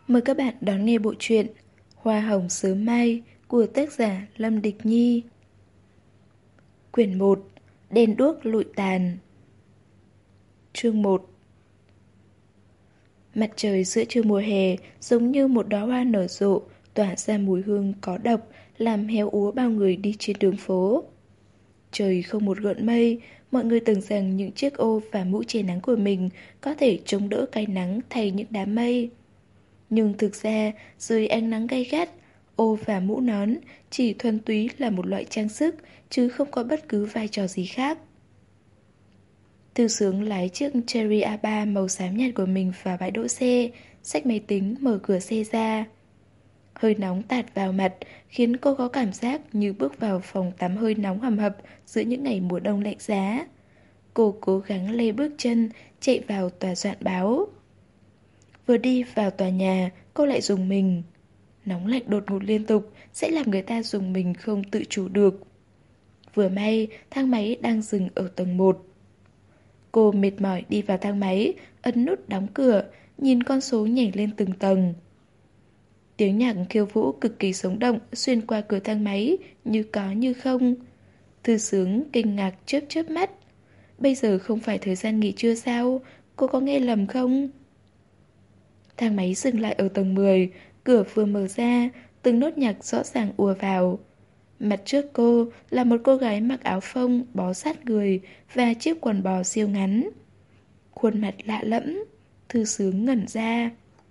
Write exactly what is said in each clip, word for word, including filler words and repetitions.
Mời các bạn đón nghe bộ truyện Hoa hồng sớm mai của tác giả Lâm Địch Nhi. Quyển một. Đèn đuốc lụi tàn. Chương một. Mặt trời giữa trưa mùa hè giống như một đóa hoa nở rộ, tỏa ra mùi hương có độc, làm héo úa bao người đi trên đường phố. Trời không một gợn mây, mọi người tưởng rằng những chiếc ô và mũ che nắng của mình có thể chống đỡ cái nắng thay những đám mây. Nhưng thực ra, dưới ánh nắng gay gắt, ô và mũ nón chỉ thuần túy là một loại trang sức, chứ không có bất cứ vai trò gì khác. Thư Sướng lái chiếc Cherry a ba màu xám nhạt của mình vào bãi đỗ xe, xách máy tính mở cửa xe ra. Hơi nóng tạt vào mặt, khiến cô có cảm giác như bước vào phòng tắm hơi nóng hầm hập giữa những ngày mùa đông lạnh giá. Cô cố gắng lê bước chân, chạy vào tòa soạn báo. Vừa đi vào tòa nhà, cô lại rùng mình. Nóng lạnh đột ngột liên tục sẽ làm người ta rùng mình không tự chủ được. Vừa may, thang máy đang dừng ở tầng một. Cô mệt mỏi đi vào thang máy, ấn nút đóng cửa, nhìn con số nhảy lên từng tầng. Tiếng nhạc khiêu vũ cực kỳ sống động xuyên qua cửa thang máy, như có như không. Thư Sướng kinh ngạc chớp chớp mắt. Bây giờ không phải thời gian nghỉ trưa sao? Cô có nghe lầm không? Thang máy dừng lại ở tầng mười, cửa vừa mở ra, từng nốt nhạc rõ ràng ùa vào. Mặt trước cô là một cô gái mặc áo phông bó sát người và chiếc quần bò siêu ngắn. Khuôn mặt lạ lẫm, Thư Sướng ngẩn ra.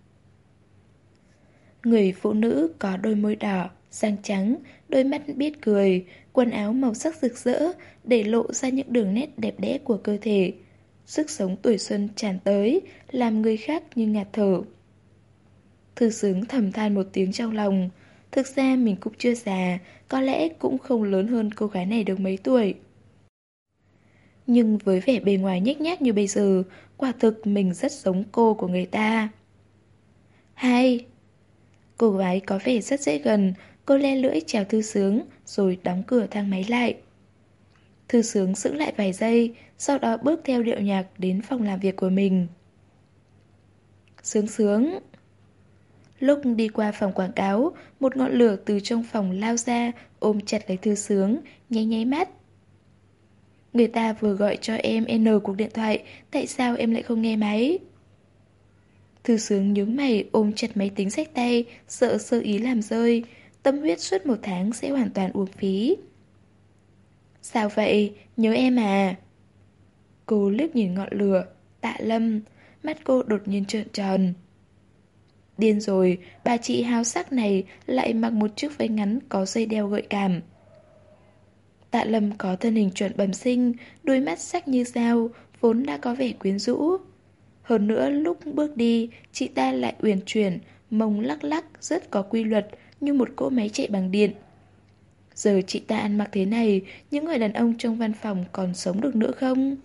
Người phụ nữ có đôi môi đỏ, răng trắng, đôi mắt biết cười, quần áo màu sắc rực rỡ để lộ ra những đường nét đẹp đẽ của cơ thể. Sức sống tuổi xuân tràn tới, làm người khác như ngạt thở. Thư Sướng thầm than một tiếng trong lòng. Thực ra mình cũng chưa già, có lẽ cũng không lớn hơn cô gái này được mấy tuổi. Nhưng với vẻ bề ngoài nhếch nhác như bây giờ, quả thực mình rất giống cô của người ta. Hai. Cô gái có vẻ rất dễ gần, cô le lưỡi chào Thư Sướng rồi đóng cửa thang máy lại. Thư Sướng sững lại vài giây, sau đó bước theo điệu nhạc đến phòng làm việc của mình. Sướng Sướng. Lúc đi qua phòng quảng cáo, một ngọn lửa từ trong phòng lao ra, ôm chặt lấy Thư Sướng, nháy nháy mắt. Người ta vừa gọi cho em N cuộc điện thoại, tại sao em lại không nghe máy? Thư Sướng nhướng mày ôm chặt máy tính xách tay, sợ sơ ý làm rơi, tâm huyết suốt một tháng sẽ hoàn toàn uổng phí. Sao vậy? Nhớ em à? Cô liếc nhìn ngọn lửa, Tạ Lâm, mắt cô đột nhiên trợn tròn. Điên rồi, bà chị háo sắc này lại mặc một chiếc váy ngắn có dây đeo gợi cảm. Tạ Lâm có thân hình chuẩn bẩm sinh, đôi mắt sắc như dao, vốn đã có vẻ quyến rũ. Hơn nữa lúc bước đi, chị ta lại uyển chuyển, mông lắc lắc rất có quy luật như một cỗ máy chạy bằng điện. Giờ chị ta ăn mặc thế này, những người đàn ông trong văn phòng còn sống được nữa không?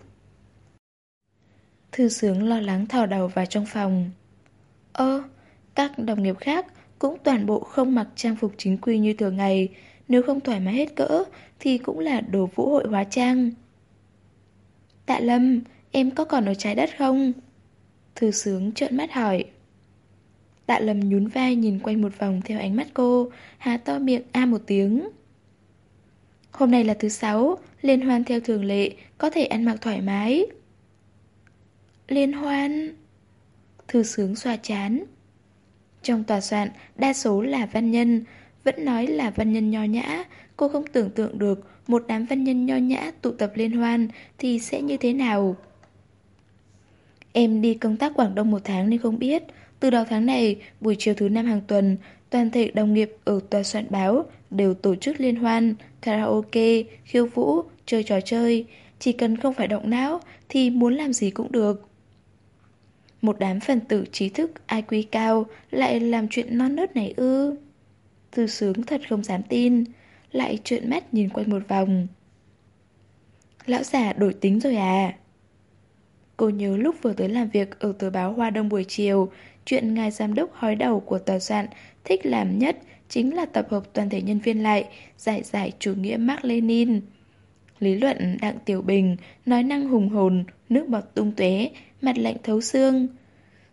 Thư Sướng lo lắng thò đầu vào trong phòng. Ơ, các đồng nghiệp khác cũng toàn bộ không mặc trang phục chính quy như thường ngày, nếu không thoải mái hết cỡ thì cũng là đồ vũ hội hóa trang. Tạ Lâm, em có còn ở trái đất không? Thư Sướng trợn mắt hỏi. Tạ Lâm nhún vai nhìn quanh một vòng theo ánh mắt cô, há to miệng a một tiếng. Hôm nay là thứ sáu, liên hoan theo thường lệ, có thể ăn mặc thoải mái. Liên hoan? Thư Sướng xoa chán. Trong tòa soạn, đa số là văn nhân, vẫn nói là văn nhân nho nhã. Cô không tưởng tượng được một đám văn nhân nho nhã tụ tập liên hoan thì sẽ như thế nào. Em đi công tác Quảng Đông một tháng nên không biết. Từ đầu tháng này, buổi chiều thứ năm hàng tuần, toàn thể đồng nghiệp ở tòa soạn báo đều tổ chức liên hoan, karaoke, khiêu vũ, chơi trò chơi. Chỉ cần không phải động não thì muốn làm gì cũng được. Một đám phần tử trí thức i kiu cao lại làm chuyện non nớt này ư? Thư Sướng thật không dám tin, lại trợn mắt nhìn quanh một vòng. Lão già đổi tính rồi à? Cô nhớ lúc vừa tới làm việc ở tờ báo Hoa Đông buổi chiều, chuyện ngài giám đốc hói đầu của tòa soạn thích làm nhất chính là tập hợp toàn thể nhân viên lại, giải giải chủ nghĩa Mác Lênin. Lý luận Đặng Tiểu Bình nói năng hùng hồn, nước bọt tung tóe, mặt lạnh thấu xương.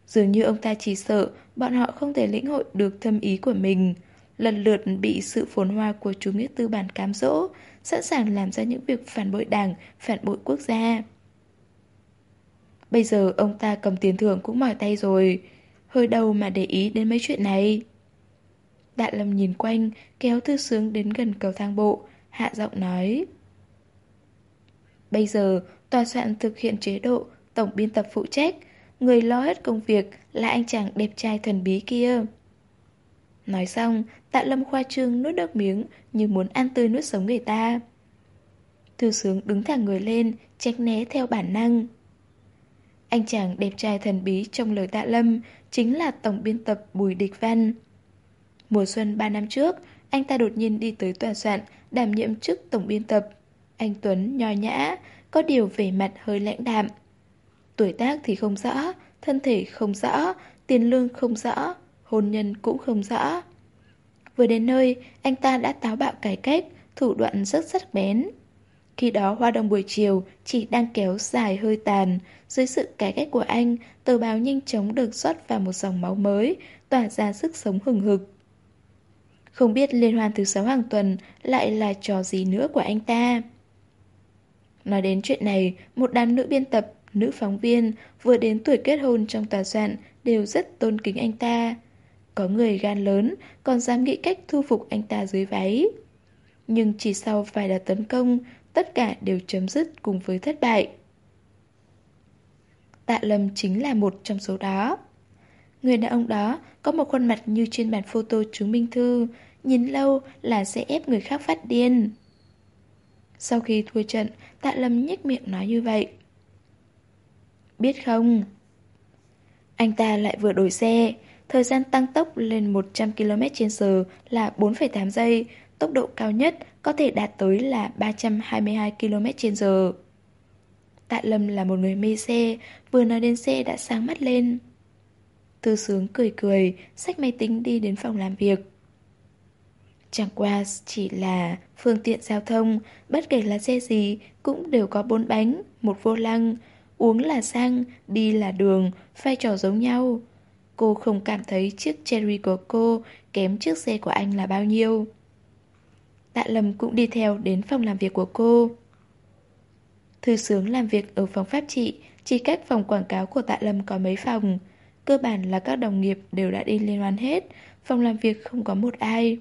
Dường như ông ta chỉ sợ bọn họ không thể lĩnh hội được thâm ý của mình, lần lượt bị sự phồn hoa của chủ nghĩa tư bản cám dỗ, sẵn sàng làm ra những việc phản bội đảng, phản bội quốc gia. Bây giờ ông ta cầm tiền thưởng cũng mỏi tay rồi, hơi đâu mà để ý đến mấy chuyện này. Tạ Lâm nhìn quanh, kéo Thư Sướng đến gần cầu thang bộ, hạ giọng nói. Bây giờ, tòa soạn thực hiện chế độ tổng biên tập phụ trách, người lo hết công việc là anh chàng đẹp trai thần bí kia. Nói xong, Tạ Lâm khoa trương nuốt nước miếng như muốn ăn tươi nuốt sống người ta. Thư Sướng đứng thẳng người lên, tránh né theo bản năng. Anh chàng đẹp trai thần bí trong lời Tạ Lâm chính là tổng biên tập Bùi Địch Văn. Mùa xuân ba năm trước, anh ta đột nhiên đi tới tòa soạn đảm nhiệm chức tổng biên tập. Anh Tuấn nho nhã, có điều vẻ mặt hơi lãnh đạm. Tuổi tác thì không rõ, thân thể không rõ, tiền lương không rõ, hôn nhân cũng không rõ. Vừa đến nơi, anh ta đã táo bạo cải cách, thủ đoạn rất sắc bén. Khi đó hoa đồng buổi chiều chỉ đang kéo dài hơi tàn, dưới sự cải cách của anh, tờ báo nhanh chóng được rót vào một dòng máu mới, tỏa ra sức sống hừng hực. Không biết liên hoan thứ sáu hàng tuần lại là trò gì nữa của anh ta. Nói đến chuyện này, một đám nữ biên tập, nữ phóng viên vừa đến tuổi kết hôn trong tòa soạn đều rất tôn kính anh ta. Có người gan lớn, còn dám nghĩ cách thu phục anh ta dưới váy. Nhưng chỉ sau vài đợt tấn công, tất cả đều chấm dứt cùng với thất bại. Tạ Lâm chính là một trong số đó. Người đàn ông đó có một khuôn mặt như trên bản photo chứng minh thư, nhìn lâu là sẽ ép người khác phát điên. Sau khi thua trận, Tạ Lâm nhếch miệng nói như vậy. Biết không? Anh ta lại vừa đổi xe, thời gian tăng tốc lên một trăm ki lô mét trên giờ là bốn phẩy tám giây, tốc độ cao nhất có thể đạt tới là ba trăm hai mươi hai ki lô mét trên giờ. Tạ Lâm là một người mê xe, vừa nói đến xe đã sáng mắt lên. Thư Sướng cười cười, xách máy tính đi đến phòng làm việc. Chẳng qua chỉ là phương tiện giao thông, bất kể là xe gì cũng đều có bốn bánh, một vô lăng. Uống là xăng, đi là đường, vai trò giống nhau. Cô không cảm thấy chiếc Cherry của cô kém chiếc xe của anh là bao nhiêu. Tạ Lâm cũng đi theo đến phòng làm việc của cô. Thư Sướng làm việc ở phòng pháp trị, chỉ cách phòng quảng cáo của Tạ Lâm có mấy phòng. Cơ bản là các đồng nghiệp đều đã đi liên hoan hết, phòng làm việc không có một ai.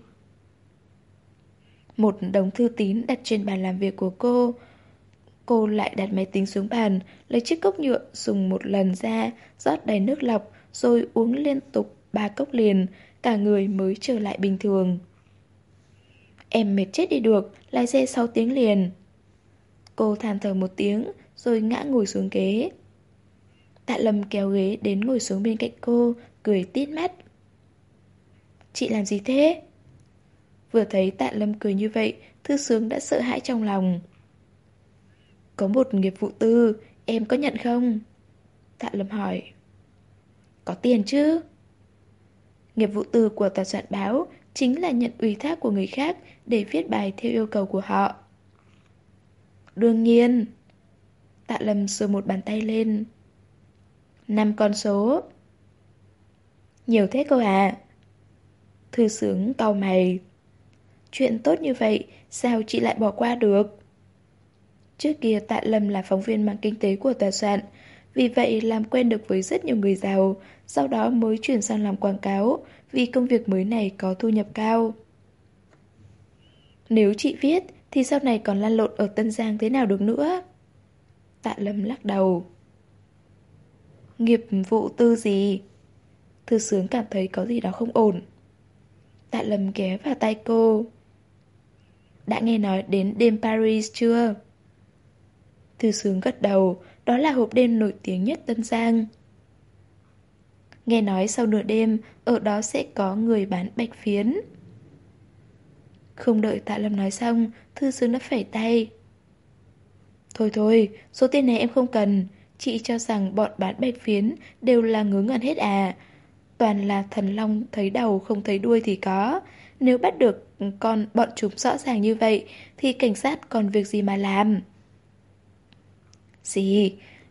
Một đống thư tín đặt trên bàn làm việc của cô. Cô lại đặt máy tính xuống bàn, lấy chiếc cốc nhựa dùng một lần ra, rót đầy nước lọc, rồi uống liên tục ba cốc liền, cả người mới trở lại bình thường. Em mệt chết đi được, lái xe sáu tiếng liền. Cô than thở một tiếng, rồi ngã ngồi xuống ghế. Tạ Lâm kéo ghế đến ngồi xuống bên cạnh cô, cười tít mắt. Chị làm gì thế? Vừa thấy Tạ Lâm cười như vậy, Thư Sướng đã sợ hãi trong lòng. Có một nghiệp vụ tư, em có nhận không? Tạ Lâm hỏi. Có tiền chứ? Nghiệp vụ tư của tòa soạn báo chính là nhận ủy thác của người khác để viết bài theo yêu cầu của họ. Đương nhiên. Tạ Lâm giơ một bàn tay lên. Năm con số. Nhiều thế cơ à? Thư Sướng cau mày. Chuyện tốt như vậy, sao chị lại bỏ qua được? Trước kia Tạ Lâm là phóng viên mạng kinh tế của tòa soạn, vì vậy làm quen được với rất nhiều người giàu, sau đó mới chuyển sang làm quảng cáo, vì công việc mới này có thu nhập cao. Nếu chị viết, thì sau này còn lăn lộn ở Tân Giang thế nào được nữa? Tạ Lâm lắc đầu. Nghiệp vụ tư gì? Thư Sướng cảm thấy có gì đó không ổn. Tạ Lâm ghé vào tay cô. Đã nghe nói đến đêm Paris chưa? Thư Sướng gật đầu, đó là hộp đêm nổi tiếng nhất Tân Giang. Nghe nói sau nửa đêm, ở đó sẽ có người bán bạch phiến. Không đợi Tạ Lâm nói xong, Thư Sướng đã phẩy tay. Thôi thôi, số tiền này em không cần. Chị cho rằng bọn bán bạch phiến đều là ngớ ngẩn hết à? Toàn là thần long thấy đầu không thấy đuôi thì có. Nếu bắt được con bọn chúng rõ ràng như vậy thì cảnh sát còn việc gì mà làm? Gì?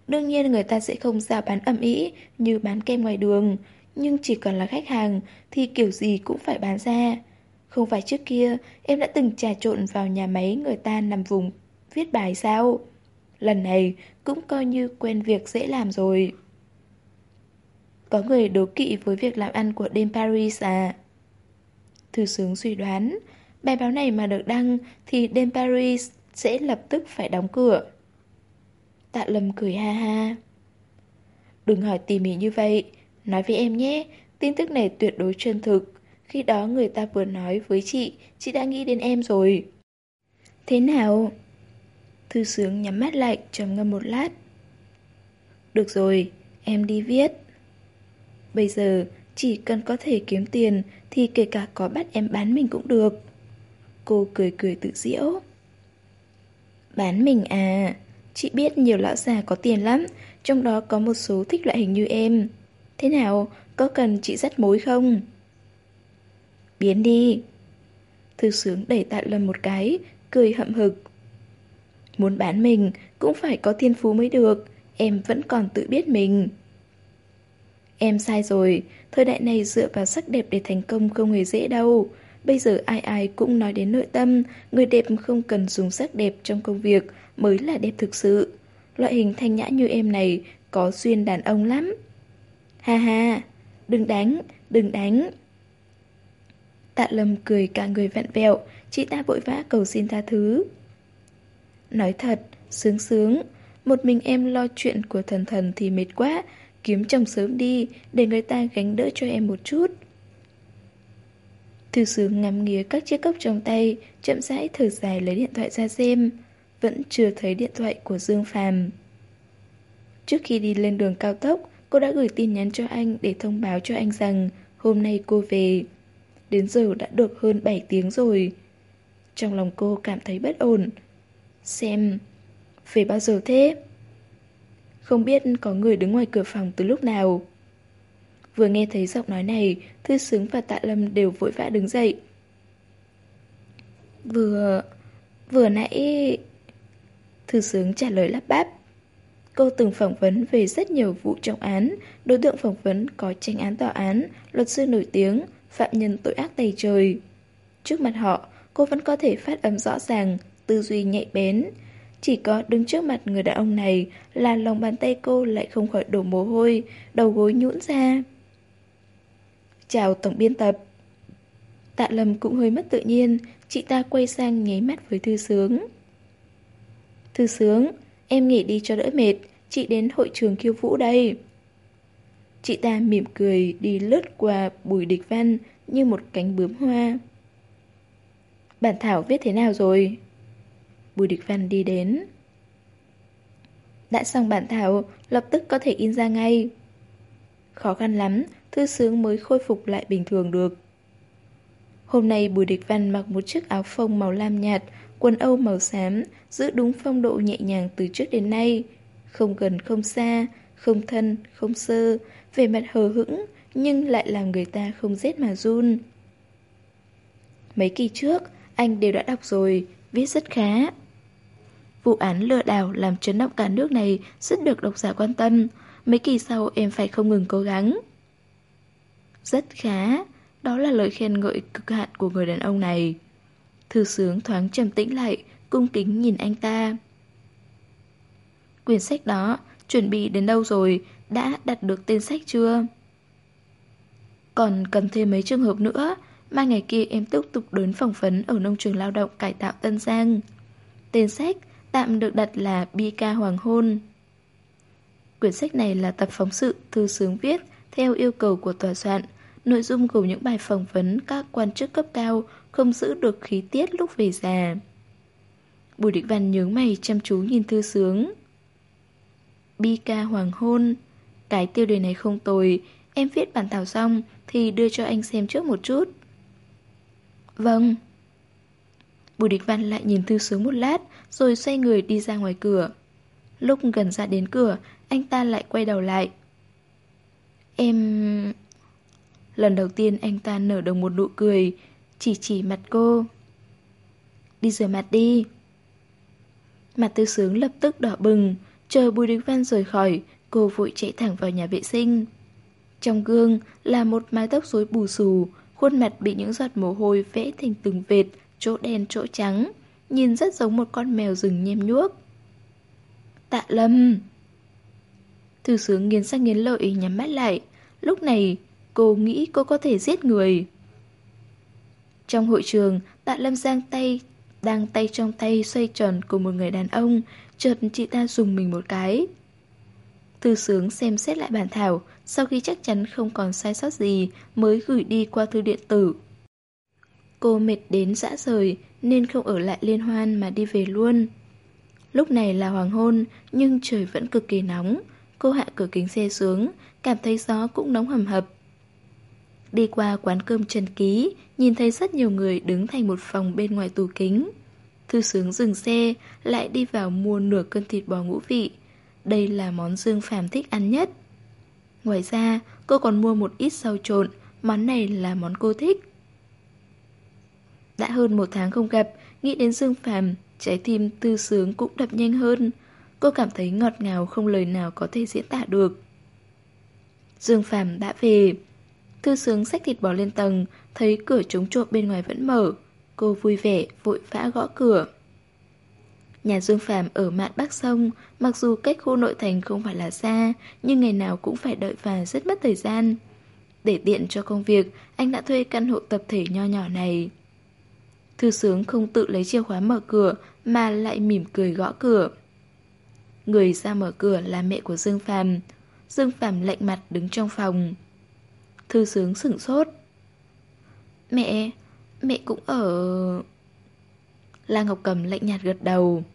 Đương nhiên người ta sẽ không rao bán ầm ĩ như bán kem ngoài đường, nhưng chỉ cần là khách hàng thì kiểu gì cũng phải bán ra. Không phải trước kia em đã từng trà trộn vào nhà máy người ta nằm vùng viết bài sao? Lần này cũng coi như quen việc dễ làm rồi. Có người đố kỵ với việc làm ăn của đêm Paris à? Thư Sướng suy đoán, bài báo này mà được đăng thì đêm Paris sẽ lập tức phải đóng cửa. Tạ Lâm cười ha ha. Đừng hỏi tỉ mỉ như vậy, nói với em nhé, tin tức này tuyệt đối chân thực. Khi đó người ta vừa nói với chị, chị đã nghĩ đến em rồi. Thế nào? Thư Sướng nhắm mắt lại trầm ngâm một lát. Được rồi, em đi viết. Bây giờ, chỉ cần có thể kiếm tiền thì kể cả có bắt em bán mình cũng được. Cô cười cười tự giễu. Bán mình à? Chị biết nhiều lão già có tiền lắm, trong đó có một số thích loại hình như em. Thế nào, có cần chị dắt mối không? Biến đi. Thư Sướng đẩy Tạ Lâm một cái, cười hậm hực. Muốn bán mình cũng phải có thiên phú mới được, em vẫn còn tự biết mình. Em sai rồi, thời đại này dựa vào sắc đẹp để thành công không hề dễ đâu. Bây giờ ai ai cũng nói đến nội tâm, người đẹp không cần dùng sắc đẹp trong công việc mới là đẹp thực sự. Loại hình thanh nhã như em này có duyên đàn ông lắm. Ha ha, đừng đánh, đừng đánh. Tạ Lâm cười cả người vặn vẹo, chị ta vội vã cầu xin tha thứ. Nói thật, sướng sướng, một mình em lo chuyện của thần thần thì mệt quá, kiếm chồng sớm đi, để người ta gánh đỡ cho em một chút. Thư Sướng ngắm nghía các chiếc cốc trong tay, chậm rãi thở dài lấy điện thoại ra xem. Vẫn chưa thấy điện thoại của Dương Phàm. Trước khi đi lên đường cao tốc, cô đã gửi tin nhắn cho anh để thông báo cho anh rằng hôm nay cô về. Đến giờ đã được hơn bảy tiếng rồi. Trong lòng cô cảm thấy bất ổn. Xem, về bao giờ thế? Không biết có người đứng ngoài cửa phòng từ lúc nào. Vừa nghe thấy giọng nói này, Thư Sướng và Tạ Lâm đều vội vã đứng dậy. Vừa... vừa nãy... Thư Sướng trả lời lắp bắp. Cô từng phỏng vấn về rất nhiều vụ trọng án. Đối tượng phỏng vấn có tranh án tòa án, luật sư nổi tiếng, phạm nhân tội ác tày trời. Trước mặt họ, cô vẫn có thể phát âm rõ ràng, tư duy nhạy bén. Chỉ có đứng trước mặt người đàn ông này là lòng bàn tay cô lại không khỏi đổ mồ hôi, đầu gối nhũn ra. Chào tổng biên tập. Tạ Lâm cũng hơi mất tự nhiên, chị ta quay sang nháy mắt với Thư Sướng. Thư Sướng, em nghỉ đi cho đỡ mệt, chị đến hội trường khiêu vũ đây. Chị ta mỉm cười đi lướt qua Bùi Địch Văn như một cánh bướm hoa. Bản thảo viết thế nào rồi? Bùi Địch Văn đi đến. Đã xong bản thảo, lập tức có thể in ra ngay. Khó khăn lắm, Thư Sướng mới khôi phục lại bình thường được. Hôm nay Bùi Địch Văn mặc một chiếc áo phông màu lam nhạt, quần âu màu xám, giữ đúng phong độ nhẹ nhàng từ trước đến nay. Không gần không xa, không thân, không sơ, vẻ mặt hờ hững, nhưng lại làm người ta không rét mà run. Mấy kỳ trước, anh đều đã đọc rồi, viết rất khá. Vụ án lừa đảo làm chấn động cả nước này rất được độc giả quan tâm. Mấy kỳ sau em phải không ngừng cố gắng. Rất khá, đó là lời khen ngợi cực hạn của người đàn ông này. Thư Sướng thoáng trầm tĩnh lại, cung kính nhìn anh ta. Quyển sách đó, chuẩn bị đến đâu rồi, đã đặt được tên sách chưa? Còn cần thêm mấy trường hợp nữa, mai ngày kia em tiếp tục đến phỏng vấn ở nông trường lao động cải tạo Tân Giang. Tên sách tạm được đặt là Bi ca Hoàng hôn. Quyển sách này là tập phóng sự Thư Sướng viết theo yêu cầu của tòa soạn. Nội dung gồm những bài phỏng vấn các quan chức cấp cao không giữ được khí tiết lúc về già. Bùi Địch Văn nhướng mày chăm chú nhìn Thư Sướng. Bi ca Hoàng hôn. Cái tiêu đề này không tồi. Em viết bản thảo xong thì đưa cho anh xem trước một chút. Vâng. Bùi Địch Văn lại nhìn Thư Sướng một lát, rồi xoay người đi ra ngoài cửa. Lúc gần ra đến cửa, anh ta lại quay đầu lại. Em... Lần đầu tiên anh ta nở đồng một nụ cười, chỉ chỉ mặt cô. Đi rửa mặt đi. Mặt Thư Sướng lập tức đỏ bừng, Chờ Bùi Đình Văn rời khỏi, cô vội chạy thẳng vào nhà vệ sinh. Trong gương là một mái tóc rối bù xù, khuôn mặt bị những giọt mồ hôi vẽ thành từng vệt, chỗ đen chỗ trắng, nhìn rất giống một con mèo rừng nhem nhuốc. Tạ Lâm! Thư Sướng nghiến răng nghiến lợi nhắm mắt lại. Lúc này, cô nghĩ cô có thể giết người. Trong hội trường, Tạ Lâm giang tay, đang tay trong tay xoay tròn cùng một người đàn ông, chợt chị ta dùng mình một cái. Thư Sướng xem xét lại bản thảo, sau khi chắc chắn không còn sai sót gì mới gửi đi qua thư điện tử. Cô mệt đến rã rời nên không ở lại liên hoan mà đi về luôn. Lúc này là hoàng hôn nhưng trời vẫn cực kỳ nóng. Cô hạ cửa kính xe xuống, cảm thấy gió cũng nóng hầm hập. Đi qua quán cơm Trần Ký, nhìn thấy rất nhiều người đứng thành một phòng bên ngoài tủ kính. Thư Sướng dừng xe, lại đi vào mua nửa cân thịt bò ngũ vị. Đây là món Dương Phàm thích ăn nhất. Ngoài ra, cô còn mua một ít rau trộn, món này là món cô thích. Đã hơn một tháng không gặp, nghĩ đến Dương Phàm, trái tim Thư Sướng cũng đập nhanh hơn. Cô cảm thấy ngọt ngào không lời nào có thể diễn tả được. Dương Phàm đã về. Thư Sướng xách thịt bò lên tầng, thấy cửa trống trộm bên ngoài vẫn mở. Cô vui vẻ, vội vã gõ cửa. Nhà Dương Phàm ở mạn Bắc Sông, mặc dù cách khu nội thành không phải là xa, nhưng ngày nào cũng phải đợi và rất mất thời gian. Để tiện cho công việc, anh đã thuê căn hộ tập thể nho nhỏ này. Thư Sướng không tự lấy chìa khóa mở cửa, mà lại mỉm cười gõ cửa. Người ra mở cửa là mẹ của Dương Phàm. Dương Phàm lạnh mặt đứng trong phòng. Thư Sướng sửng sốt. Mẹ, mẹ cũng ở... La Ngọc Cầm lạnh nhạt gật đầu.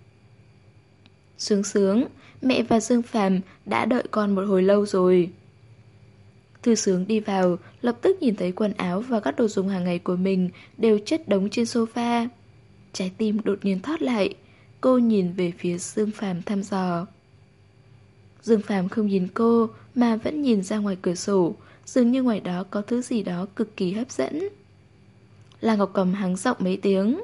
Sướng Sướng, mẹ và Dương Phàm đã đợi con một hồi lâu rồi. Thư Sướng đi vào, lập tức nhìn thấy quần áo và các đồ dùng hàng ngày của mình đều chất đống trên sofa. Trái tim đột nhiên thót lại. Cô nhìn về phía Dương Phàm thăm dò. Dương Phàm không nhìn cô mà vẫn nhìn ra ngoài cửa sổ, dường như ngoài đó có thứ gì đó cực kỳ hấp dẫn. La Ngọc Cầm hắng giọng mấy tiếng.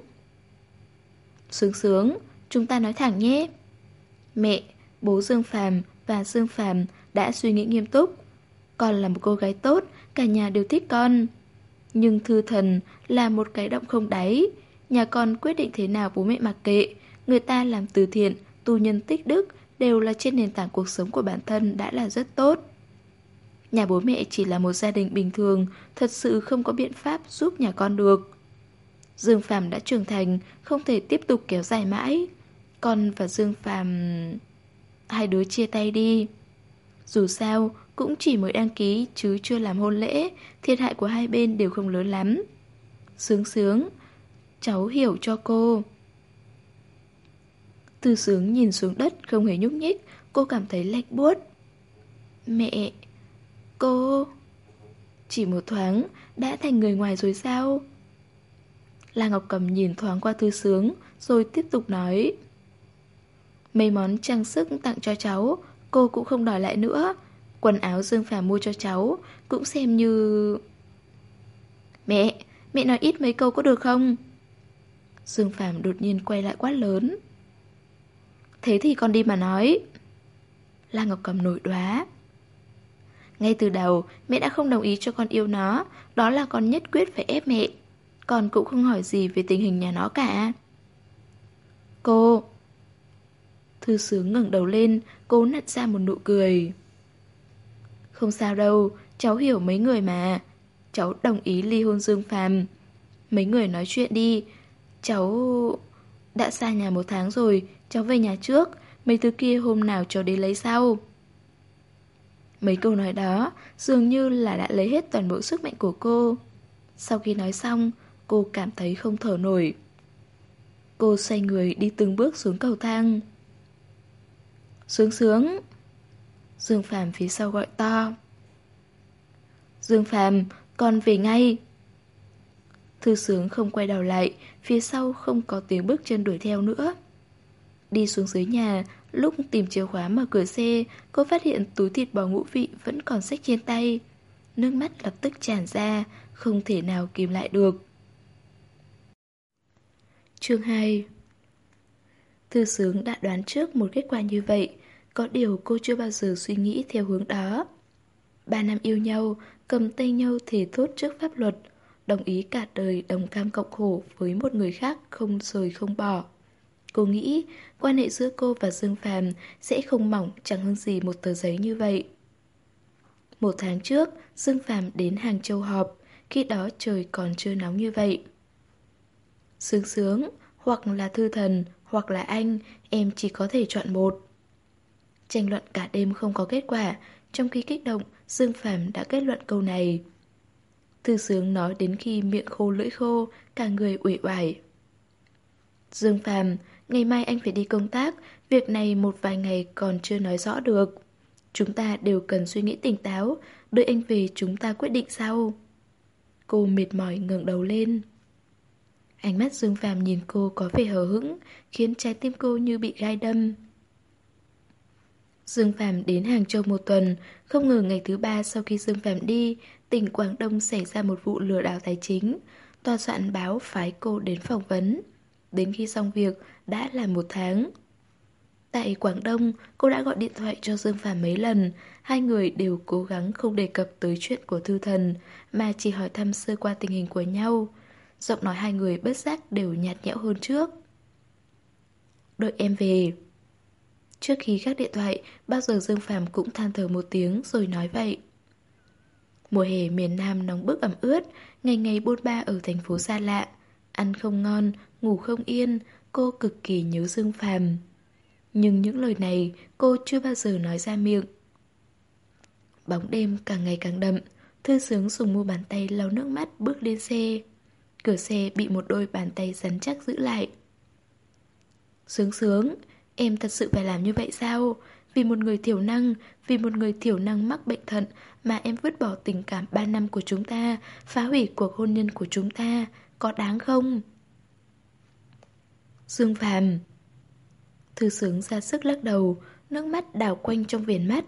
Sướng Sướng, chúng ta nói thẳng nhé. Mẹ, bố Dương Phàm và Dương Phàm đã suy nghĩ nghiêm túc. Con là một cô gái tốt, cả nhà đều thích con. Nhưng Thư Thần là một cái động không đáy. Nhà con quyết định thế nào bố mẹ mặc kệ. Người ta làm từ thiện, tu nhân tích đức đều là trên nền tảng cuộc sống của bản thân đã là rất tốt. Nhà bố mẹ chỉ là một gia đình bình thường, thật sự không có biện pháp giúp nhà con được. Dương Phàm đã trưởng thành, không thể tiếp tục kéo dài mãi. Con và Dương Phàm... hai đứa chia tay đi. Dù sao, cũng chỉ mới đăng ký chứ chưa làm hôn lễ, thiệt hại của hai bên đều không lớn lắm. Sướng Sướng, cháu hiểu cho cô. Thư Sướng nhìn xuống đất không hề nhúc nhích, cô cảm thấy lạnh buốt. Mẹ, cô... Chỉ một thoáng, đã thành người ngoài rồi sao? La Ngọc Cầm nhìn thoáng qua Thư Sướng, rồi tiếp tục nói. Mấy món trang sức tặng cho cháu, cô cũng không đòi lại nữa. Quần áo Dương Phàm mua cho cháu, cũng xem như... Mẹ, mẹ nói ít mấy câu có được không? Dương Phàm đột nhiên quay lại quát lớn. Thế thì con đi mà nói. La Ngọc Cầm nổi đoá. Ngay từ đầu, mẹ đã không đồng ý cho con yêu nó, đó là con nhất quyết phải ép mẹ. Con cũng không hỏi gì về tình hình nhà nó cả. Cô... Thư Sướng ngẩng đầu lên, cố nặn ra một nụ cười. Không sao đâu, cháu hiểu mấy người mà. Cháu đồng ý ly hôn Dương Phàm. Mấy người nói chuyện đi. Cháu... đã xa nhà một tháng rồi, cháu về nhà trước. Mấy thứ kia hôm nào cháu đến lấy sau. Mấy câu nói đó dường như là đã lấy hết toàn bộ sức mạnh của cô. Sau khi nói xong, cô cảm thấy không thở nổi. Cô xoay người đi từng bước xuống cầu thang. Sướng Sướng. Dương Phàm phía sau gọi to. Dương Phàm, con về ngay. Thư Sướng không quay đầu lại, phía sau không có tiếng bước chân đuổi theo nữa. Đi xuống dưới nhà, lúc tìm chìa khóa mở cửa xe, cô phát hiện túi thịt bò ngũ vị vẫn còn xách trên tay. Nước mắt lập tức tràn ra, không thể nào kìm lại được. Chương hai. Thư Sướng đã đoán trước một kết quả như vậy. Có điều cô chưa bao giờ suy nghĩ theo hướng đó. Ba năm yêu nhau, cầm tay nhau thề thốt trước pháp luật, đồng ý cả đời đồng cam cộng khổ với một người khác không rời không bỏ. Cô nghĩ quan hệ giữa cô và Dương Phàm sẽ không mỏng chẳng hơn gì một tờ giấy như vậy. Một tháng trước, Dương Phàm đến Hàng Châu họp, khi đó trời còn chưa nóng như vậy. Sướng sướng, hoặc là Thư Thần, hoặc là anh, em chỉ có thể chọn một. Tranh luận cả đêm không có kết quả, trong khi kích động, Dương Phàm đã kết luận câu này. Thư Sướng nói đến khi miệng khô lưỡi khô, cả người uể oải. Dương Phàm, ngày mai anh phải đi công tác, việc này một vài ngày còn chưa nói rõ được. Chúng ta đều cần suy nghĩ tỉnh táo, đợi anh về chúng ta quyết định sau. Cô mệt mỏi ngẩng đầu lên. Ánh mắt Dương Phàm nhìn cô có vẻ hờ hững, khiến trái tim cô như bị gai đâm. Dương Phàm đến Hàng Châu một tuần, không ngờ ngày thứ ba sau khi Dương Phàm đi, tỉnh Quảng Đông xảy ra một vụ lừa đảo tài chính. Tòa soạn báo phái cô đến phỏng vấn. Đến khi xong việc, đã là một tháng. Tại Quảng Đông, cô đã gọi điện thoại cho Dương Phàm mấy lần, hai người đều cố gắng không đề cập tới chuyện của Thư Thần, mà chỉ hỏi thăm sơ qua tình hình của nhau. Giọng nói hai người bất giác đều nhạt nhẽo hơn trước. Đợi em về. Trước khi gác điện thoại, bao giờ Dương Phàm cũng than thở một tiếng rồi nói vậy. Mùa hè miền Nam nóng bức ẩm ướt, ngày ngày bôn ba ở thành phố xa lạ. Ăn không ngon, ngủ không yên, cô cực kỳ nhớ Dương Phàm. Nhưng những lời này cô chưa bao giờ nói ra miệng. Bóng đêm càng ngày càng đậm, Thư Sướng dùng mu bàn tay lau nước mắt bước lên xe. Cửa xe bị một đôi bàn tay rắn chắc giữ lại. Sướng Sướng, em thật sự phải làm như vậy sao? Vì một người thiểu năng, vì một người thiểu năng mắc bệnh thận mà em vứt bỏ tình cảm ba năm của chúng ta, phá hủy cuộc hôn nhân của chúng ta, có đáng không? Dương Phàm. Thư Sướng ra sức lắc đầu, nước mắt đảo quanh trong viền mắt.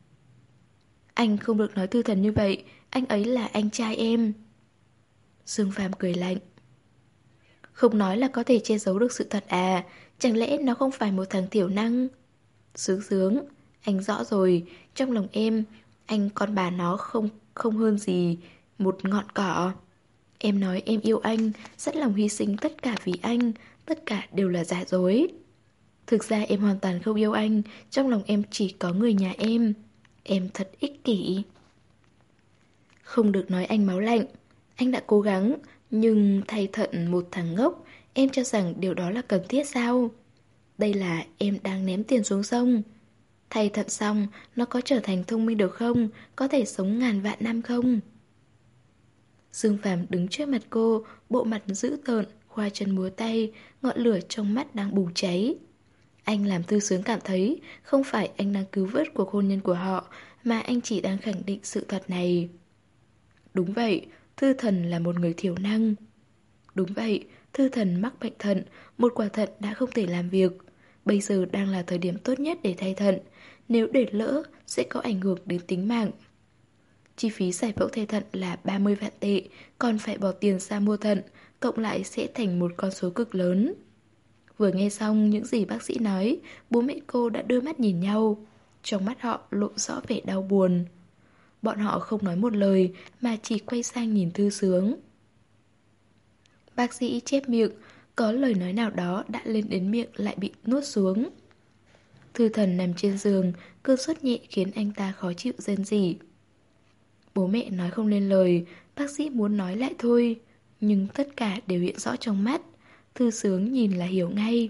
Anh không được nói Thư Thần như vậy, anh ấy là anh trai em. Dương Phàm cười lạnh. Không nói là có thể che giấu được sự thật à? Chẳng lẽ nó không phải một thằng thiểu năng? Sướng Sướng, anh rõ rồi, trong lòng em, anh con bà nó không không hơn gì một ngọn cỏ. Em nói em yêu anh, sẵn lòng hy sinh tất cả vì anh, tất cả đều là giả dối. Thực ra em hoàn toàn không yêu anh, trong lòng em chỉ có người nhà em. Em thật ích kỷ. Không được nói anh máu lạnh. Anh đã cố gắng, nhưng thay thận một thằng ngốc, em cho rằng điều đó là cần thiết sao? Đây là em đang ném tiền xuống sông. Thay thận xong, nó có trở thành thông minh được không? Có thể sống ngàn vạn năm không? Dương Phàm đứng trước mặt cô, bộ mặt dữ tợn, khoa chân múa tay, ngọn lửa trong mắt đang bùng cháy. Anh làm Thư Sướng cảm thấy không phải anh đang cứu vớt cuộc hôn nhân của họ, mà anh chỉ đang khẳng định sự thật này. Đúng vậy, Thư Thần là một người thiểu năng. Đúng vậy, Thư Thần mắc bệnh thận, một quả thận đã không thể làm việc. Bây giờ đang là thời điểm tốt nhất để thay thận, nếu để lỡ sẽ có ảnh hưởng đến tính mạng. Chi phí giải phẫu thay thận là ba mươi vạn tệ, còn phải bỏ tiền ra mua thận, cộng lại sẽ thành một con số cực lớn. Vừa nghe xong những gì bác sĩ nói, bố mẹ cô đã đưa mắt nhìn nhau. Trong mắt họ lộ rõ vẻ đau buồn. Bọn họ không nói một lời mà chỉ quay sang nhìn Thư Sướng. Bác sĩ chép miệng, có lời nói nào đó đã lên đến miệng lại bị nuốt xuống. Thư Thần nằm trên giường, cơn sốt nhẹ khiến anh ta khó chịu rên rỉ. Bố mẹ nói không lên lời, bác sĩ muốn nói lại thôi, nhưng tất cả đều hiện rõ trong mắt. Thư Sướng nhìn là hiểu ngay.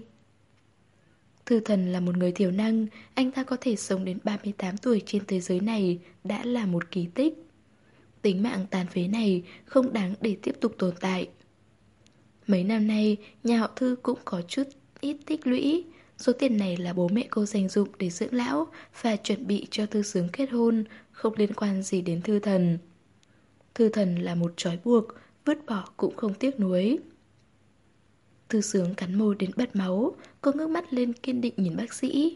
Thư Thần là một người thiểu năng, anh ta có thể sống đến ba mươi tám tuổi trên thế giới này đã là một kỳ tích. Tính mạng tàn phế này không đáng để tiếp tục tồn tại. Mấy năm nay, nhà họ Thư cũng có chút ít tích lũy. Số tiền này là bố mẹ cô dành dụm để dưỡng lão và chuẩn bị cho Thư Sướng kết hôn, không liên quan gì đến Thư Thần. Thư Thần là một trói buộc, vứt bỏ cũng không tiếc nuối. Thư Sướng cắn môi đến bật máu, cô ngước mắt lên kiên định nhìn bác sĩ.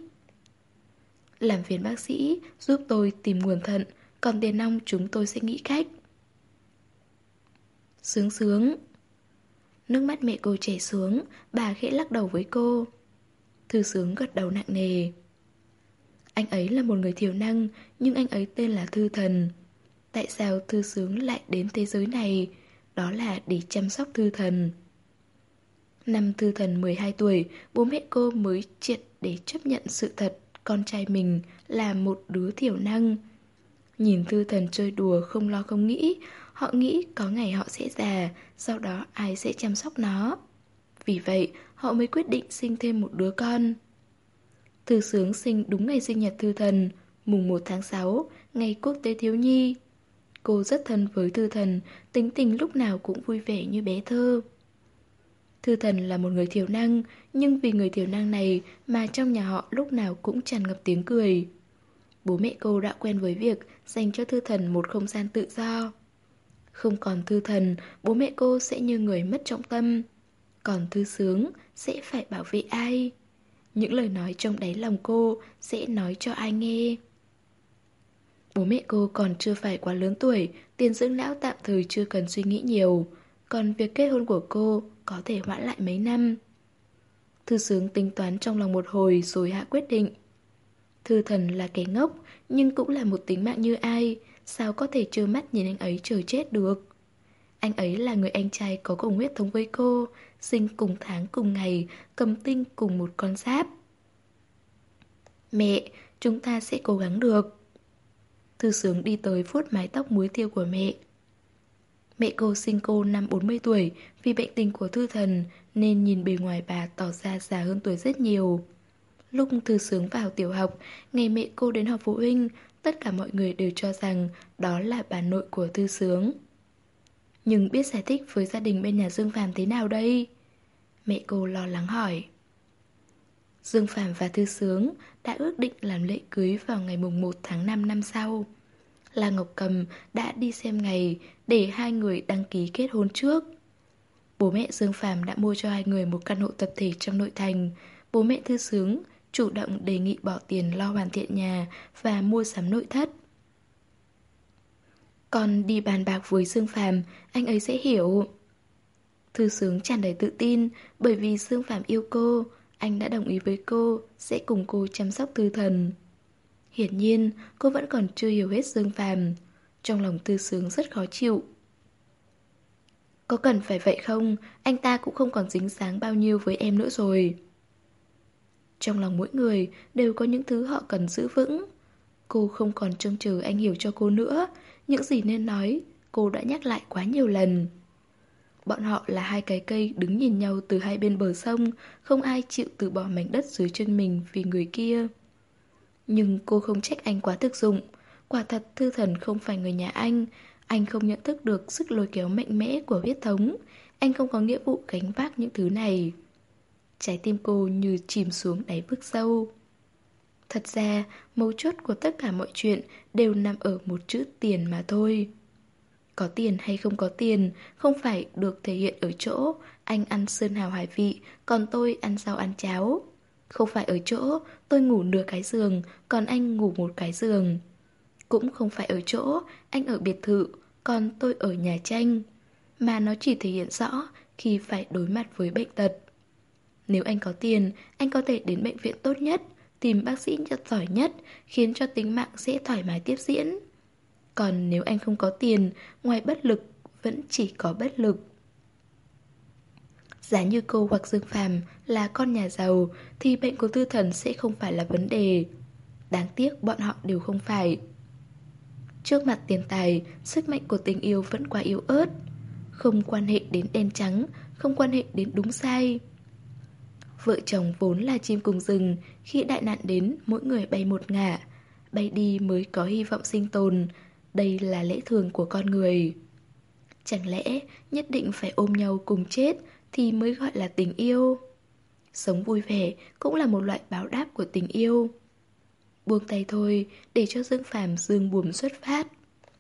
Làm phiền bác sĩ, giúp tôi tìm nguồn thận, còn tiền nong chúng tôi sẽ nghĩ cách. Sướng Sướng. Nước mắt mẹ cô chảy xuống, bà khẽ lắc đầu với cô. Thư Sướng gật đầu nặng nề. Anh ấy là một người thiểu năng, nhưng anh ấy tên là Thư Thần. Tại sao Thư Sướng lại đến thế giới này? Đó là để chăm sóc Thư Thần. Năm Thư Thần mười hai tuổi, bố mẹ cô mới triệt để chấp nhận sự thật con trai mình là một đứa thiểu năng. Nhìn Thư Thần chơi đùa không lo không nghĩ, họ nghĩ có ngày họ sẽ già, sau đó ai sẽ chăm sóc nó. Vì vậy, họ mới quyết định sinh thêm một đứa con. Thư Sướng sinh đúng ngày sinh nhật Thư Thần, mùng một tháng sáu, ngày quốc tế thiếu nhi. Cô rất thân với Thư Thần, tính tình lúc nào cũng vui vẻ như bé thơ. Thư Thần là một người thiểu năng, nhưng vì người thiểu năng này mà trong nhà họ lúc nào cũng tràn ngập tiếng cười. Bố mẹ cô đã quen với việc dành cho Thư Thần một không gian tự do. Không còn Thư Thần, bố mẹ cô sẽ như người mất trọng tâm. Còn Thư Sướng sẽ phải bảo vệ ai? Những lời nói trong đáy lòng cô sẽ nói cho ai nghe? Bố mẹ cô còn chưa phải quá lớn tuổi, tiền dưỡng lão tạm thời chưa cần suy nghĩ nhiều. Còn việc kết hôn của cô có thể hoãn lại mấy năm. Thư Sướng tính toán trong lòng một hồi rồi hạ quyết định. Thư Thần là kẻ ngốc, nhưng cũng là một tính mạng như ai, sao có thể trơ mắt nhìn anh ấy chờ chết được. Anh ấy là người anh trai có cùng huyết thống với cô, sinh cùng tháng cùng ngày, cầm tinh cùng một con giáp. Mẹ, chúng ta sẽ cố gắng được. Thư Sướng đi tới vuốt mái tóc muối tiêu của mẹ. Mẹ cô sinh cô năm bốn mươi tuổi, vì bệnh tình của Thư Thần nên nhìn bề ngoài bà tỏ ra già hơn tuổi rất nhiều. Lúc Thư Sướng vào tiểu học, ngày mẹ cô đến họp phụ huynh, tất cả mọi người đều cho rằng đó là bà nội của Thư Sướng. Nhưng biết giải thích với gia đình bên nhà Dương Phàm thế nào đây? Mẹ cô lo lắng hỏi. Dương Phàm và Thư Sướng đã ước định làm lễ cưới vào ngày mùng một tháng năm năm sau. La Ngọc Cầm đã đi xem ngày để hai người đăng ký kết hôn trước. Bố mẹ Dương Phàm đã mua cho hai người một căn hộ tập thể trong nội thành. Bố mẹ Thư Sướng chủ động đề nghị bỏ tiền lo hoàn thiện nhà và mua sắm nội thất. Còn đi bàn bạc với Dương Phàm, anh ấy sẽ hiểu. Thư Sướng tràn đầy tự tin, bởi vì Dương Phàm yêu cô, anh đã đồng ý với cô sẽ cùng cô chăm sóc Thư Thần. Hiển nhiên, cô vẫn còn chưa hiểu hết Dương Phàm. Trong lòng Thư Sướng rất khó chịu. Có cần phải vậy không? Anh ta cũng không còn dính dáng bao nhiêu với em nữa rồi. Trong lòng mỗi người đều có những thứ họ cần giữ vững. Cô không còn trông chờ anh hiểu cho cô nữa. Những gì nên nói, cô đã nhắc lại quá nhiều lần. Bọn họ là hai cái cây đứng nhìn nhau từ hai bên bờ sông, không ai chịu từ bỏ mảnh đất dưới chân mình vì người kia. Nhưng cô không trách anh quá thực dụng. Quả thật Thư Thần không phải người nhà anh. Anh không nhận thức được sức lôi kéo mạnh mẽ của huyết thống. Anh không có nghĩa vụ gánh vác những thứ này. Trái tim cô như chìm xuống đáy vực sâu. Thật ra, mấu chốt của tất cả mọi chuyện đều nằm ở một chữ tiền mà thôi. Có tiền hay không có tiền không phải được thể hiện ở chỗ anh ăn sơn hào hải vị, còn tôi ăn rau ăn cháo. Không phải ở chỗ tôi ngủ nửa cái giường, còn anh ngủ một cái giường. Cũng không phải ở chỗ anh ở biệt thự, còn tôi ở nhà tranh. Mà nó chỉ thể hiện rõ khi phải đối mặt với bệnh tật. Nếu anh có tiền, anh có thể đến bệnh viện tốt nhất, tìm bác sĩ nhất giỏi nhất, khiến cho tính mạng sẽ thoải mái tiếp diễn. Còn nếu anh không có tiền, ngoài bất lực, vẫn chỉ có bất lực. Giá như cô hoặc Dương Phàm là con nhà giàu, thì bệnh của Thư Thần sẽ không phải là vấn đề. Đáng tiếc bọn họ đều không phải. Trước mặt tiền tài, sức mạnh của tình yêu vẫn quá yếu ớt. Không quan hệ đến đen trắng, không quan hệ đến đúng sai. Vợ chồng vốn là chim cùng rừng, khi đại nạn đến mỗi người bay một ngả. Bay đi mới có hy vọng sinh tồn. Đây là lẽ thường của con người. Chẳng lẽ nhất định phải ôm nhau cùng chết thì mới gọi là tình yêu? Sống vui vẻ cũng là một loại báo đáp của tình yêu. Buông tay thôi, để cho Dương Phàm dương buồm xuất phát.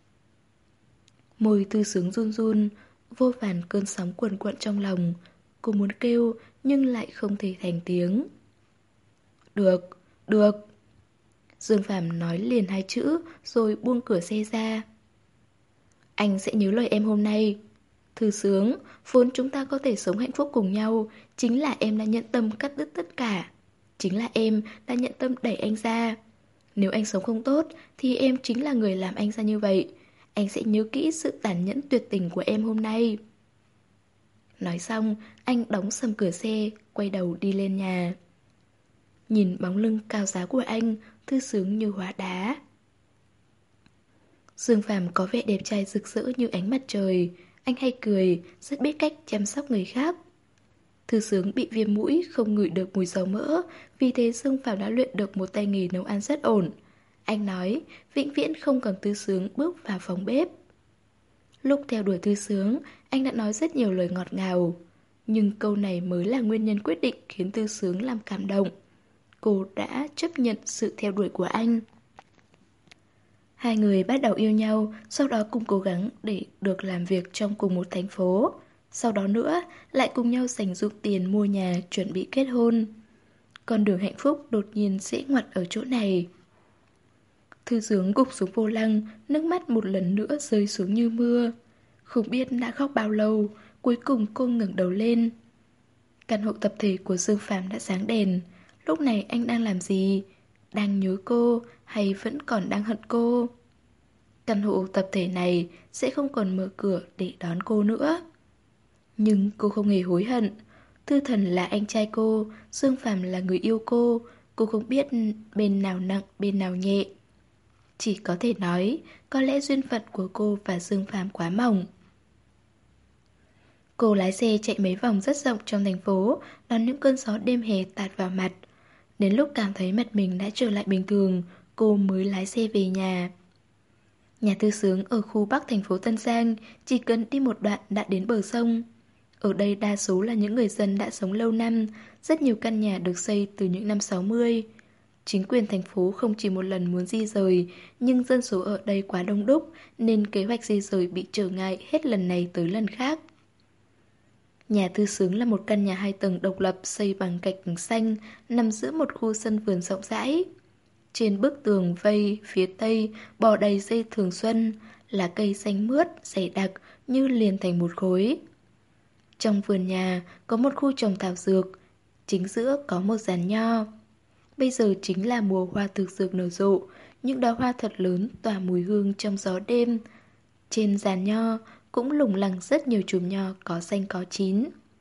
Môi Thư Sướng run run, vô vàn cơn sóng cuồn cuộn trong lòng. Cô muốn kêu nhưng lại không thể thành tiếng. Được, được. Dương Phàm nói liền hai chữ rồi buông cửa xe ra. Anh sẽ nhớ lời em hôm nay. Thư Sướng, vốn chúng ta có thể sống hạnh phúc cùng nhau. Chính là em đã nhận tâm cắt đứt tất cả. Chính là em đã nhận tâm đẩy anh ra. Nếu anh sống không tốt thì em chính là người làm anh ra như vậy. Anh sẽ nhớ kỹ sự tàn nhẫn tuyệt tình của em hôm nay. Nói xong, anh đóng sầm cửa xe, quay đầu đi lên nhà. Nhìn bóng lưng cao giá của anh, Thư Sướng như hóa đá. Dương Phàm có vẻ đẹp trai rực rỡ như ánh mặt trời. Anh hay cười, rất biết cách chăm sóc người khác. Thư Sướng bị viêm mũi, không ngửi được mùi dầu mỡ, vì thế Dương Phàm đã luyện được một tay nghề nấu ăn rất ổn. Anh nói, vĩnh viễn không cần Thư Sướng bước vào phòng bếp. Lúc theo đuổi Thư Sướng, anh đã nói rất nhiều lời ngọt ngào. Nhưng câu này mới là nguyên nhân quyết định khiến Thư Sướng làm cảm động. Cô đã chấp nhận sự theo đuổi của anh. Hai người bắt đầu yêu nhau, sau đó cùng cố gắng để được làm việc trong cùng một thành phố. Sau đó nữa, lại cùng nhau dành dụm tiền mua nhà, chuẩn bị kết hôn. Con đường hạnh phúc đột nhiên dễ ngoặt ở chỗ này. Thư Sướng gục xuống vô lăng, nước mắt một lần nữa rơi xuống như mưa. Không biết đã khóc bao lâu, cuối cùng cô ngẩng đầu lên. Căn hộ tập thể của Dương Phàm đã sáng đèn. Lúc này anh đang làm gì? Đang nhớ cô hay vẫn còn đang hận cô? Căn hộ tập thể này sẽ không còn mở cửa để đón cô nữa. Nhưng cô không hề hối hận. Thư Thần là anh trai cô, Dương Phàm là người yêu cô. Cô không biết bên nào nặng, bên nào nhẹ. Chỉ có thể nói, có lẽ duyên phận của cô và Dương Phàm quá mỏng. Cô lái xe chạy mấy vòng rất rộng trong thành phố, đón những cơn gió đêm hè tạt vào mặt. Đến lúc cảm thấy mặt mình đã trở lại bình thường, cô mới lái xe về nhà. Nhà Thư Sướng ở khu Bắc thành phố Tân Giang, chỉ cần đi một đoạn đã đến bờ sông. Ở đây đa số là những người dân đã sống lâu năm, rất nhiều căn nhà được xây từ những năm sáu mươi. Chính quyền thành phố không chỉ một lần muốn di rời, nhưng dân số ở đây quá đông đúc nên kế hoạch di rời bị trở ngại hết lần này tới lần khác. Nhà Thư Sướng là một căn nhà hai tầng độc lập xây bằng gạch xanh, nằm giữa một khu sân vườn rộng rãi. Trên bức tường vây phía tây bò đầy dây thường xuân, lá cây xanh mướt, dày đặc như liền thành một khối. Trong vườn nhà có một khu trồng thảo dược, chính giữa có một giàn nho. Bây giờ chính là mùa hoa thực dược nở rộ, những đóa hoa thật lớn tỏa mùi hương trong gió đêm. Trên giàn nho cũng lủng lẳng rất nhiều chùm nho có xanh có chín.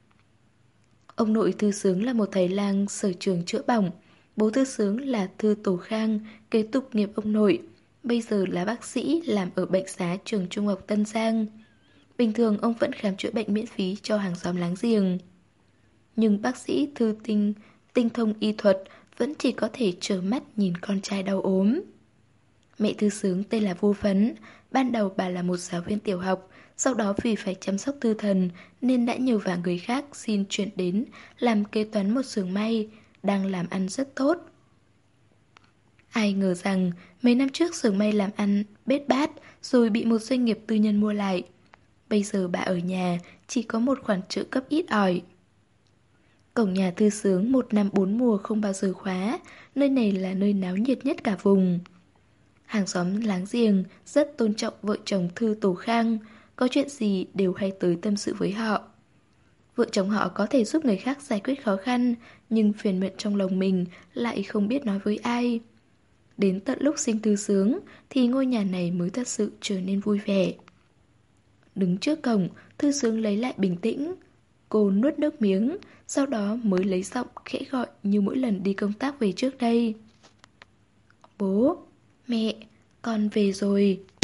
Ông nội Thư Sướng là một thầy lang sở trường chữa bỏng. Bố Thư Sướng là Thư Tổ Khang, kế tục nghiệp ông nội. Bây giờ là bác sĩ làm ở bệnh xá trường Trung học Tân Giang. Bình thường ông vẫn khám chữa bệnh miễn phí cho hàng xóm láng giềng. Nhưng bác sĩ Thư Tinh, tinh thông y thuật vẫn chỉ có thể trơ mắt nhìn con trai đau ốm. Mẹ Thư Sướng tên là Vu Phấn. Ban đầu bà là một giáo viên tiểu học, sau đó vì phải chăm sóc Thư Thần nên đã nhờ vả người khác xin chuyển đến làm kế toán một xưởng may, đang làm ăn rất tốt. Ai ngờ rằng mấy năm trước xưởng may làm ăn bết bát rồi bị một doanh nghiệp tư nhân mua lại. Bây giờ bà ở nhà chỉ có một khoản trợ cấp ít ỏi. Cổng nhà Thư Sướng một năm bốn mùa không bao giờ khóa, nơi này là nơi náo nhiệt nhất cả vùng. Hàng xóm láng giềng rất tôn trọng vợ chồng Thư Tổ Khang, có chuyện gì đều hay tới tâm sự với họ. Vợ chồng họ có thể giúp người khác giải quyết khó khăn, nhưng phiền muộn trong lòng mình lại không biết nói với ai. Đến tận lúc sinh Thư Sướng thì ngôi nhà này mới thật sự trở nên vui vẻ. Đứng trước cổng, Thư Sướng lấy lại bình tĩnh. Cô nuốt nước miếng, sau đó mới lấy giọng khẽ gọi như mỗi lần đi công tác về trước đây. Bố, mẹ, con về rồi.